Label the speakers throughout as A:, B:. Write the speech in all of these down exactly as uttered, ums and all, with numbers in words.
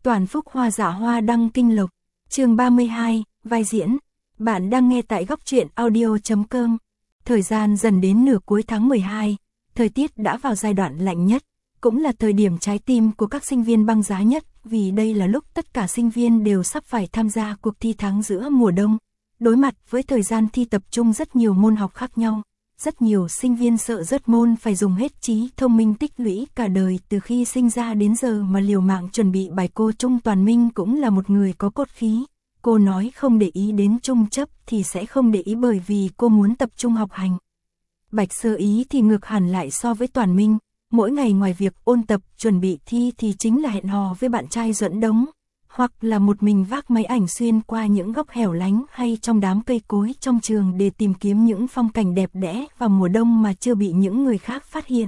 A: Toàn Phúc Hoa Dạ Hoa Đăng Kinh Lộc, chương ba mươi hai, vai diễn. Bạn đang nghe tại góc truyện audio chấm com. Thời gian dần đến nửa cuối tháng mười hai, thời tiết đã vào giai đoạn lạnh nhất, cũng là thời điểm trái tim của các sinh viên băng giá nhất, vì đây là lúc tất cả sinh viên đều sắp phải tham gia cuộc thi tháng giữa mùa đông. Đối mặt với thời gian thi tập trung rất nhiều môn học khác nhau, rất nhiều sinh viên sợ rớt môn phải dùng hết trí thông minh tích lũy cả đời từ khi sinh ra đến giờ mà liều mạng chuẩn bị bài. Cô Trung Toàn Minh cũng là một người có cốt khí. Cô nói không để ý đến Trung Chấp thì sẽ không để ý, bởi vì cô muốn tập trung học hành. Bạch Sơ Ý thì ngược hẳn lại so với Toàn Minh, mỗi ngày ngoài việc ôn tập chuẩn bị thi thì chính là hẹn hò với bạn trai Duẫn Đống, hoặc là một mình vác máy ảnh xuyên qua những góc hẻo lánh hay trong đám cây cối trong trường để tìm kiếm những phong cảnh đẹp đẽ vào mùa đông mà chưa bị những người khác phát hiện.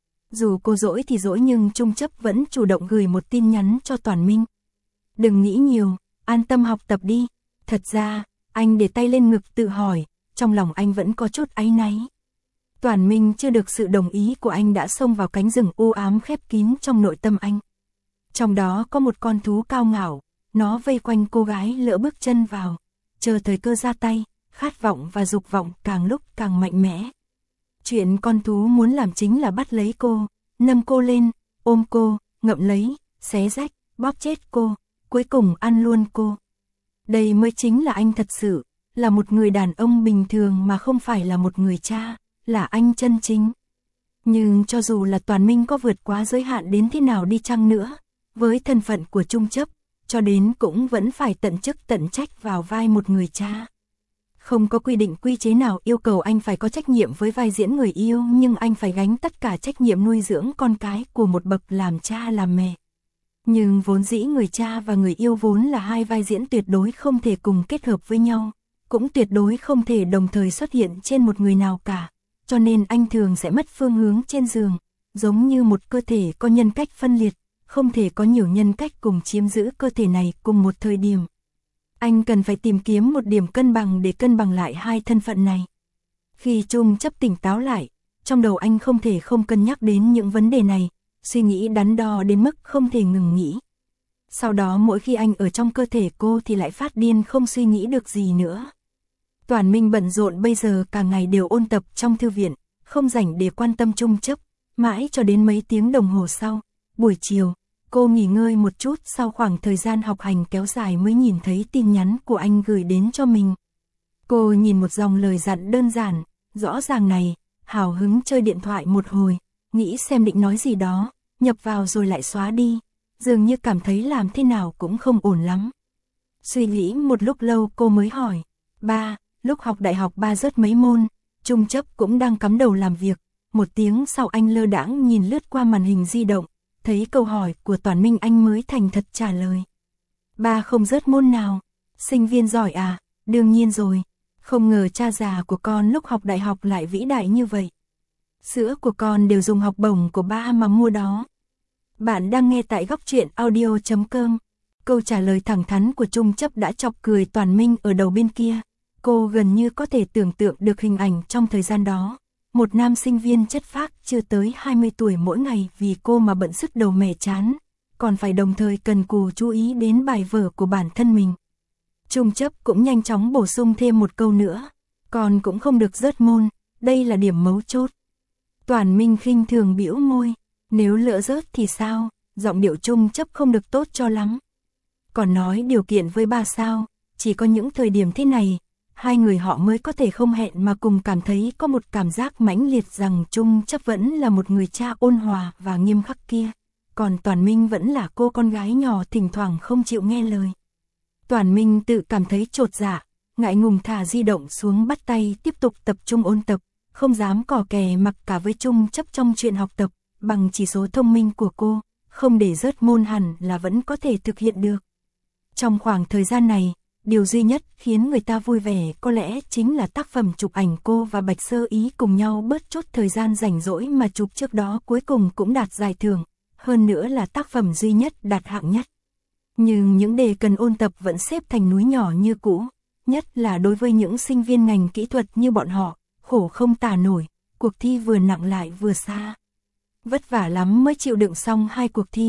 A: Dù cô dỗi thì dỗi nhưng Trung Chấp vẫn chủ động gửi một tin nhắn cho Toàn Minh. Đừng nghĩ nhiều, an tâm học tập đi. Thật ra, anh để tay lên ngực tự hỏi, trong lòng anh vẫn có chút áy náy. Toàn Minh chưa được sự đồng ý của anh đã xông vào cánh rừng u ám khép kín trong nội tâm anh. Trong đó có một con thú cao ngạo, nó vây quanh cô gái lỡ bước chân vào, chờ thời cơ ra tay, khát vọng và dục vọng càng lúc càng mạnh mẽ. Chuyện con thú muốn làm chính là bắt lấy cô, nâng cô lên, ôm cô, ngậm lấy, xé rách, bóp chết cô, cuối cùng ăn luôn cô. Đây mới chính là anh thật sự, là một người đàn ông bình thường mà không phải là một người cha, là anh chân chính. Nhưng cho dù là Toàn Minh có vượt quá giới hạn đến thế nào đi chăng nữa, với thân phận của Trung Chấp, cho đến cũng vẫn phải tận chức tận trách vào vai một người cha. Không có quy định quy chế nào yêu cầu anh phải có trách nhiệm với vai diễn người yêu, nhưng anh phải gánh tất cả trách nhiệm nuôi dưỡng con cái của một bậc làm cha làm mẹ. Nhưng vốn dĩ người cha và người yêu vốn là hai vai diễn tuyệt đối không thể cùng kết hợp với nhau, cũng tuyệt đối không thể đồng thời xuất hiện trên một người nào cả, cho nên anh thường sẽ mất phương hướng trên giường, giống như một cơ thể có nhân cách phân liệt, không thể có nhiều nhân cách cùng chiếm giữ cơ thể này cùng một thời điểm. Anh cần phải tìm kiếm một điểm cân bằng để cân bằng lại hai thân phận này. Khi Trung Chấp tỉnh táo lại, trong đầu anh không thể không cân nhắc đến những vấn đề này, suy nghĩ đắn đo đến mức không thể ngừng nghĩ. Sau đó mỗi khi anh ở trong cơ thể cô thì lại phát điên không suy nghĩ được gì nữa. Toàn Minh bận rộn bây giờ cả ngày đều ôn tập trong thư viện, không rảnh để quan tâm Trung Chấp, mãi cho đến mấy tiếng đồng hồ sau, buổi chiều, cô nghỉ ngơi một chút sau khoảng thời gian học hành kéo dài mới nhìn thấy tin nhắn của anh gửi đến cho mình. Cô nhìn một dòng lời dặn đơn giản, rõ ràng này, hào hứng chơi điện thoại một hồi, nghĩ xem định nói gì đó, nhập vào rồi lại xóa đi, dường như cảm thấy làm thế nào cũng không ổn lắm. Suy nghĩ một lúc lâu cô mới hỏi, ba, lúc học đại học ba rớt mấy môn, Trung Chấp cũng đang cắm đầu làm việc, một tiếng sau anh lơ đãng nhìn lướt qua màn hình di động, thấy câu hỏi của Toàn Minh anh mới thành thật trả lời. Ba không rớt môn nào, sinh viên giỏi à, đương nhiên rồi, không ngờ cha già của con lúc học đại học lại vĩ đại như vậy. Sữa của con đều dùng học bổng của ba mà mua đó. Bạn đang nghe tại góc truyện audio chấm com. Câu trả lời thẳng thắn của Trung Chấp đã chọc cười Toàn Minh ở đầu bên kia. Cô gần như có thể tưởng tượng được hình ảnh trong thời gian đó. Một nam sinh viên chất phác chưa tới hai mươi tuổi mỗi ngày vì cô mà bận sức đầu mẻ chán, còn phải đồng thời cần cù chú ý đến bài vở của bản thân mình. Trung Chấp cũng nhanh chóng bổ sung thêm một câu nữa, còn cũng không được rớt môn, đây là điểm mấu chốt. Toàn Minh khinh thường bĩu môi, nếu lỡ rớt thì sao, giọng điệu Trung Chấp không được tốt cho lắm. Còn nói điều kiện với ba sao, chỉ có những thời điểm thế này, hai người họ mới có thể không hẹn mà cùng cảm thấy có một cảm giác mãnh liệt rằng Trung Chấp vẫn là một người cha ôn hòa và nghiêm khắc kia, còn Toàn Minh vẫn là cô con gái nhỏ thỉnh thoảng không chịu nghe lời. Toàn Minh tự cảm thấy chột dạ, ngại ngùng thả di động xuống bắt tay tiếp tục tập trung ôn tập, không dám cò kè mặc cả với Trung Chấp trong chuyện học tập, bằng chỉ số thông minh của cô, không để rớt môn hẳn là vẫn có thể thực hiện được. Trong khoảng thời gian này, điều duy nhất khiến người ta vui vẻ có lẽ chính là tác phẩm chụp ảnh cô và Bạch Sơ Ý cùng nhau bớt chút thời gian rảnh rỗi mà chụp trước đó cuối cùng cũng đạt giải thưởng, hơn nữa là tác phẩm duy nhất đạt hạng nhất. Nhưng những đề cần ôn tập vẫn xếp thành núi nhỏ như cũ, nhất là đối với những sinh viên ngành kỹ thuật như bọn họ, khổ không tả nổi, cuộc thi vừa nặng lại vừa xa. Vất vả lắm mới chịu đựng xong hai cuộc thi,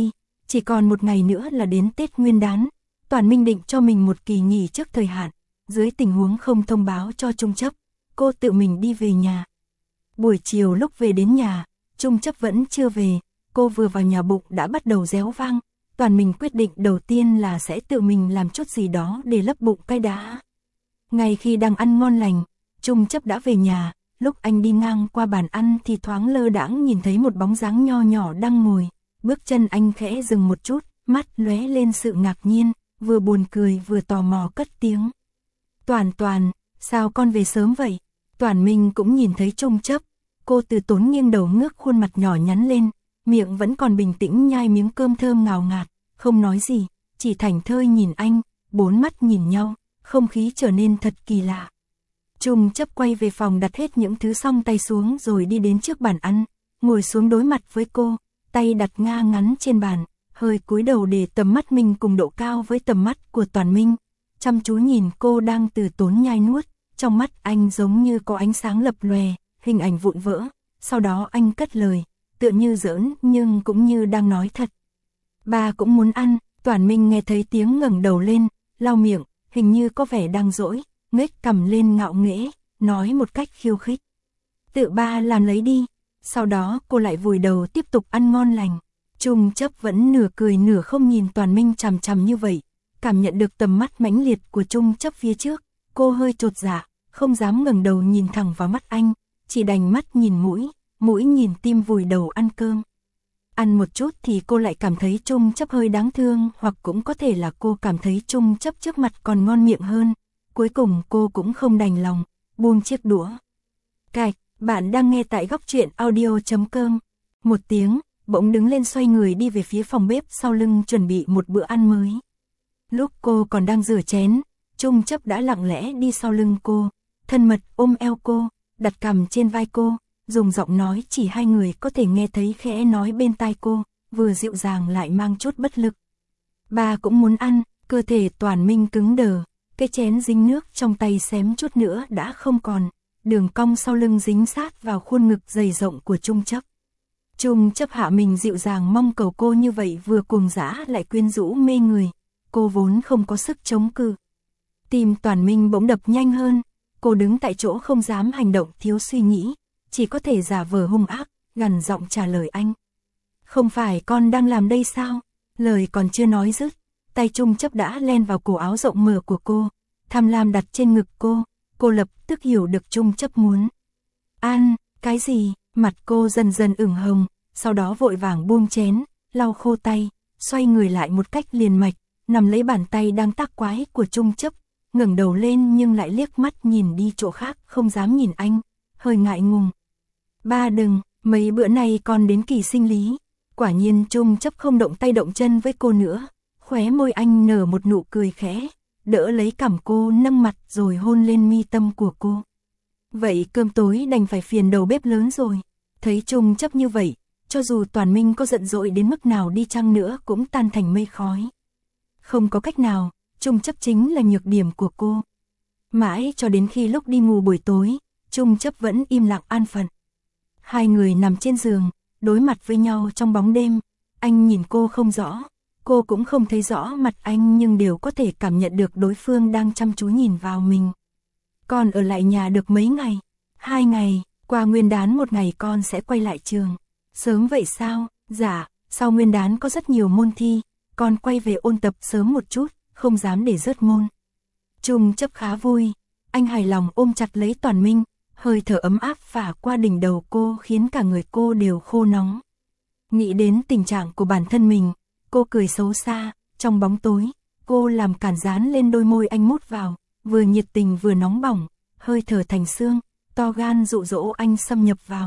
A: chỉ còn một ngày nữa là đến Tết Nguyên đán, Toản Minh định cho mình một kỳ nghỉ trước thời hạn, dưới tình huống không thông báo cho Trung Chấp, cô tự mình đi về nhà. Buổi chiều lúc về đến nhà, Trung Chấp vẫn chưa về, cô vừa vào nhà bụng đã bắt đầu réo vang, Toản Minh quyết định đầu tiên là sẽ tự mình làm chút gì đó để lấp bụng cái đã. Ngay khi đang ăn ngon lành, Trung Chấp đã về nhà, lúc anh đi ngang qua bàn ăn thì thoáng lơ đãng nhìn thấy một bóng dáng nho nhỏ đang ngồi, bước chân anh khẽ dừng một chút, mắt lóe lên sự ngạc nhiên, vừa buồn cười vừa tò mò cất tiếng. Toản Toản, sao con về sớm vậy? Toản Minh cũng nhìn thấy Trung Chấp, cô từ tốn nghiêng đầu ngước khuôn mặt nhỏ nhắn lên, miệng vẫn còn bình tĩnh nhai miếng cơm thơm ngào ngạt, không nói gì, chỉ thảnh thơi nhìn anh, bốn mắt nhìn nhau, không khí trở nên thật kỳ lạ. Trung Chấp quay về phòng đặt hết những thứ xong tay xuống rồi đi đến trước bàn ăn, ngồi xuống đối mặt với cô, tay đặt nga ngắn trên bàn, hơi cúi đầu để tầm mắt mình cùng độ cao với tầm mắt của Toản Minh, chăm chú nhìn cô đang từ tốn nhai nuốt, trong mắt anh giống như có ánh sáng lập lòe, hình ảnh vụn vỡ, sau đó anh cất lời, tựa như giỡn nhưng cũng như đang nói thật. Ba cũng muốn ăn. Toản Minh nghe thấy tiếng ngẩng đầu lên, lau miệng, hình như có vẻ đang dỗi, ngếch cằm lên ngạo nghễ, nói một cách khiêu khích. Tự ba làm lấy đi. Sau đó cô lại vùi đầu tiếp tục ăn ngon lành. Trung Chấp vẫn nửa cười nửa không nhìn Toản Minh chằm chằm như vậy, cảm nhận được tầm mắt mãnh liệt của Trung Chấp phía trước, cô hơi chột dạ, không dám ngẩng đầu nhìn thẳng vào mắt anh, chỉ đành mắt nhìn mũi, mũi nhìn tim vùi đầu ăn cơm. Ăn một chút thì cô lại cảm thấy Trung Chấp hơi đáng thương, hoặc cũng có thể là cô cảm thấy Trung Chấp trước mặt còn ngon miệng hơn. Cuối cùng cô cũng không đành lòng, buông chiếc đũa. Cạch, bạn đang nghe tại góc truyện audio chấm com. Một tiếng, bỗng đứng lên xoay người đi về phía phòng bếp sau lưng chuẩn bị một bữa ăn mới. Lúc cô còn đang rửa chén, Trung Chấp đã lặng lẽ đi sau lưng cô, thân mật ôm eo cô, đặt cằm trên vai cô, dùng giọng nói chỉ hai người có thể nghe thấy khẽ nói bên tai cô, vừa dịu dàng lại mang chút bất lực. Ba cũng muốn ăn. Cơ thể Toản Minh cứng đờ, cái chén dính nước trong tay xém chút nữa đã không còn, đường cong sau lưng dính sát vào khuôn ngực dày rộng của Trung Chấp. Trung Chấp hạ mình dịu dàng mong cầu cô như vậy vừa cuồng dã lại quyến rũ mê người, cô vốn không có sức chống cự. Tim Toản Minh bỗng đập nhanh hơn, cô đứng tại chỗ không dám hành động thiếu suy nghĩ, chỉ có thể giả vờ hung ác, gằn giọng trả lời anh. Không phải con đang làm đây sao? Lời còn chưa nói dứt, tay Trung Chấp đã len vào cổ áo rộng mở của cô, tham lam đặt trên ngực cô, cô lập tức hiểu được Trung Chấp muốn. Ăn, cái gì? Mặt cô dần dần ửng hồng, sau đó vội vàng buông chén, lau khô tay, xoay người lại một cách liền mạch, nằm lấy bàn tay đang tác quái của Trung Chấp, ngẩng đầu lên nhưng lại liếc mắt nhìn đi chỗ khác, không dám nhìn anh, hơi ngại ngùng. Ba đừng, mấy bữa nay con đến kỳ sinh lý. Quả nhiên Trung Chấp không động tay động chân với cô nữa, khóe môi anh nở một nụ cười khẽ, đỡ lấy cằm cô nâng mặt rồi hôn lên mi tâm của cô. Vậy cơm tối đành phải phiền đầu bếp lớn rồi. Thấy Trung Chấp như vậy, cho dù Toản Minh có giận dỗi đến mức nào đi chăng nữa cũng tan thành mây khói. Không có cách nào, Trung Chấp chính là nhược điểm của cô. Mãi cho đến khi lúc đi ngủ buổi tối, Trung Chấp vẫn im lặng an phận. Hai người nằm trên giường, đối mặt với nhau trong bóng đêm, anh nhìn cô không rõ, cô cũng không thấy rõ mặt anh nhưng đều có thể cảm nhận được đối phương đang chăm chú nhìn vào mình. Con ở lại nhà được mấy ngày? Hai ngày, qua Nguyên đán một ngày con sẽ quay lại trường. Sớm vậy sao? Dạ, sau Nguyên đán có rất nhiều môn thi, con quay về ôn tập sớm một chút, không dám để rớt môn. Trung Chấp khá vui, anh hài lòng ôm chặt lấy Toản Minh, hơi thở ấm áp phả qua đỉnh đầu cô khiến cả người cô đều khô nóng. Nghĩ đến tình trạng của bản thân mình, cô cười xấu xa, trong bóng tối, cô làm cản dán lên đôi môi anh mút vào, vừa nhiệt tình vừa nóng bỏng, hơi thở thành xương, to gan dụ dỗ anh xâm nhập vào.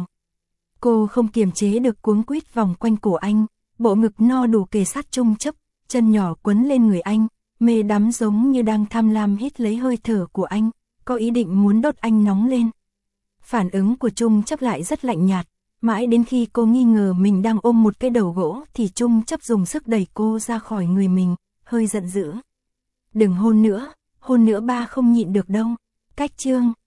A: Cô không kiềm chế được cuống quýt vòng quanh cổ anh, bộ ngực no đủ kề sát Trung Chấp, chân nhỏ quấn lên người anh, mê đắm giống như đang tham lam hít lấy hơi thở của anh, có ý định muốn đốt anh nóng lên. Phản ứng của Trung Chấp lại rất lạnh nhạt, mãi đến khi cô nghi ngờ mình đang ôm một cái đầu gỗ thì Trung Chấp dùng sức đẩy cô ra khỏi người mình, hơi giận dữ. Đừng hôn nữa, hôn nữa ba không nhịn được đâu. Cách chương